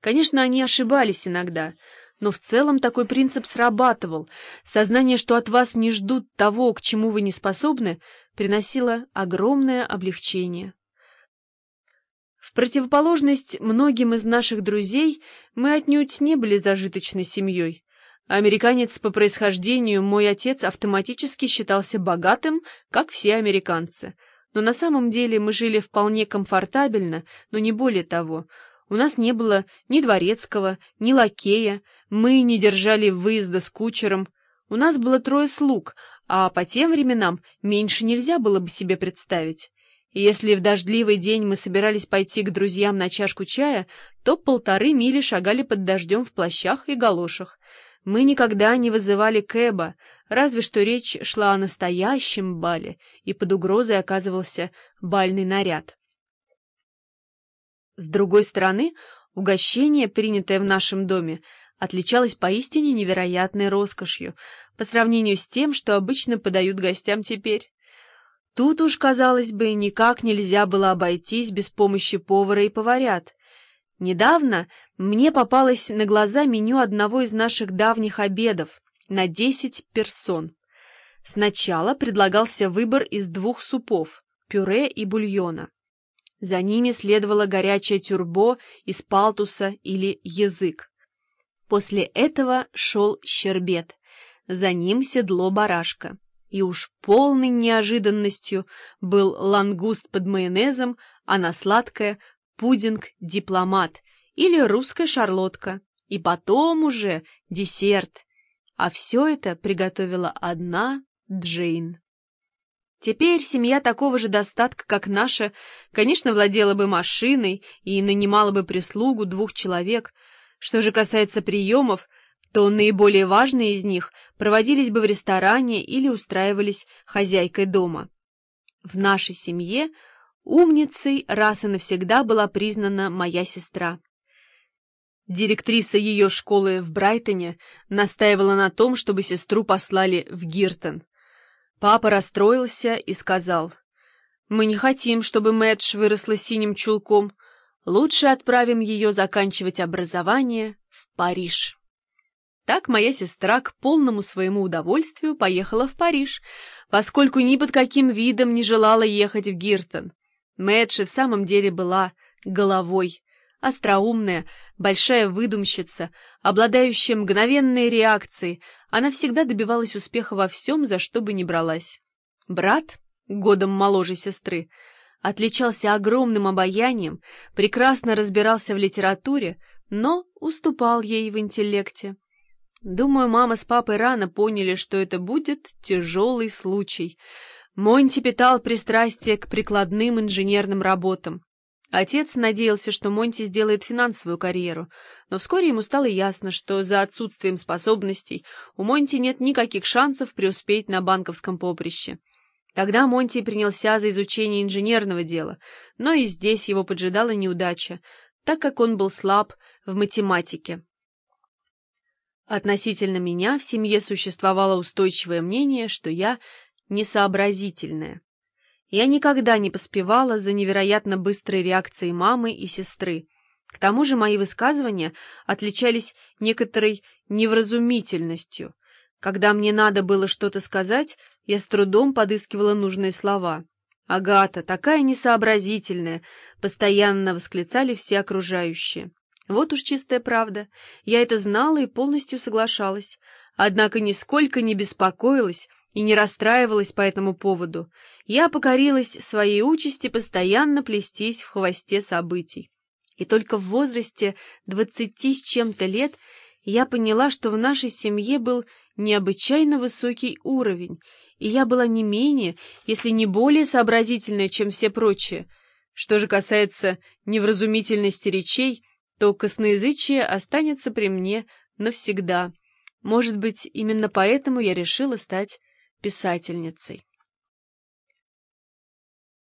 Конечно, они ошибались иногда, но в целом такой принцип срабатывал. Сознание, что от вас не ждут того, к чему вы не способны, приносило огромное облегчение. В противоположность многим из наших друзей, мы отнюдь не были зажиточной семьей. Американец по происхождению, мой отец автоматически считался богатым, как все американцы. Но на самом деле мы жили вполне комфортабельно, но не более того. У нас не было ни дворецкого, ни лакея, мы не держали выезда с кучером. У нас было 3 слуг, а по тем временам меньше нельзя было бы себе представить. И если в дождливый день мы собирались пойти к друзьям на чашку чая, то 1,5 мили шагали под дождем в плащах и галошах. Мы никогда не вызывали кэба, разве что речь шла о настоящем бале, и под угрозой оказывался бальный наряд. С другой стороны, угощение, принятое в нашем доме, отличалось поистине невероятной роскошью по сравнению с тем, что обычно подают гостям теперь. Тут уж, казалось бы, никак нельзя было обойтись без помощи повара и поварят. Недавно мне попалось на глаза меню одного из наших давних обедов на 10 персон. Сначала предлагался выбор из 2 супов – пюре и бульона. За ними следовало горячее тюрбо из палтуса или язык. После этого шел щербет, за ним седло барашка. И уж полной неожиданностью был лангуст под майонезом, а на сладкое – пудинг-дипломат или русская шарлотка. И потом уже десерт. А все это приготовила одна Джейн. Теперь семья такого же достатка, как наша, конечно, владела бы машиной и нанимала бы прислугу 2 человек. Что же касается приемов, то наиболее важные из них проводились бы в ресторане или устраивались хозяйкой дома. В нашей семье умницей раз и навсегда была признана моя сестра. Директриса ее школы в Брайтоне настаивала на том, чтобы сестру послали в Гиртон. Папа расстроился и сказал: «Мы не хотим, чтобы Мэдж выросла синим чулком. Лучше отправим ее заканчивать образование в Париж». Так моя сестра к полному своему удовольствию поехала в Париж, поскольку ни под каким видом не желала ехать в Гиртон. Мэдж в самом деле была головой, остроумная, большая выдумщица, обладающая мгновенной реакцией. Она всегда добивалась успеха во всем, за что бы ни бралась. Брат, годом моложе сестры, отличался огромным обаянием, прекрасно разбирался в литературе, но уступал ей в интеллекте. Думаю, мама с папой рано поняли, что это будет тяжелый случай. Монти питал пристрастие к прикладным инженерным работам. Отец надеялся, что Монти сделает финансовую карьеру, но вскоре ему стало ясно, что за отсутствием способностей у Монти нет никаких шансов преуспеть на банковском поприще. Тогда Монти принялся за изучение инженерного дела, но и здесь его поджидала неудача, так как он был слаб в математике. Относительно меня в семье существовало устойчивое мнение, что я несообразительная. Я никогда не поспевала за невероятно быстрой реакцией мамы и сестры. К тому же мои высказывания отличались некоторой невразумительностью. Когда мне надо было что-то сказать, я с трудом подыскивала нужные слова. «Агата, такая несообразительная!» — постоянно восклицали все окружающие. Вот уж чистая правда. Я это знала и полностью соглашалась. Однако нисколько не беспокоилась и не расстраивалась по этому поводу. Я покорилась своей участи постоянно плестись в хвосте событий. И только в возрасте 20 с чем-то лет я поняла, что в нашей семье был необычайно высокий уровень, и я была не менее, если не более сообразительная, чем все прочие. Что же касается невразумительности речей, то косноязычие останется при мне навсегда. Может быть, именно поэтому я решила стать писательницей.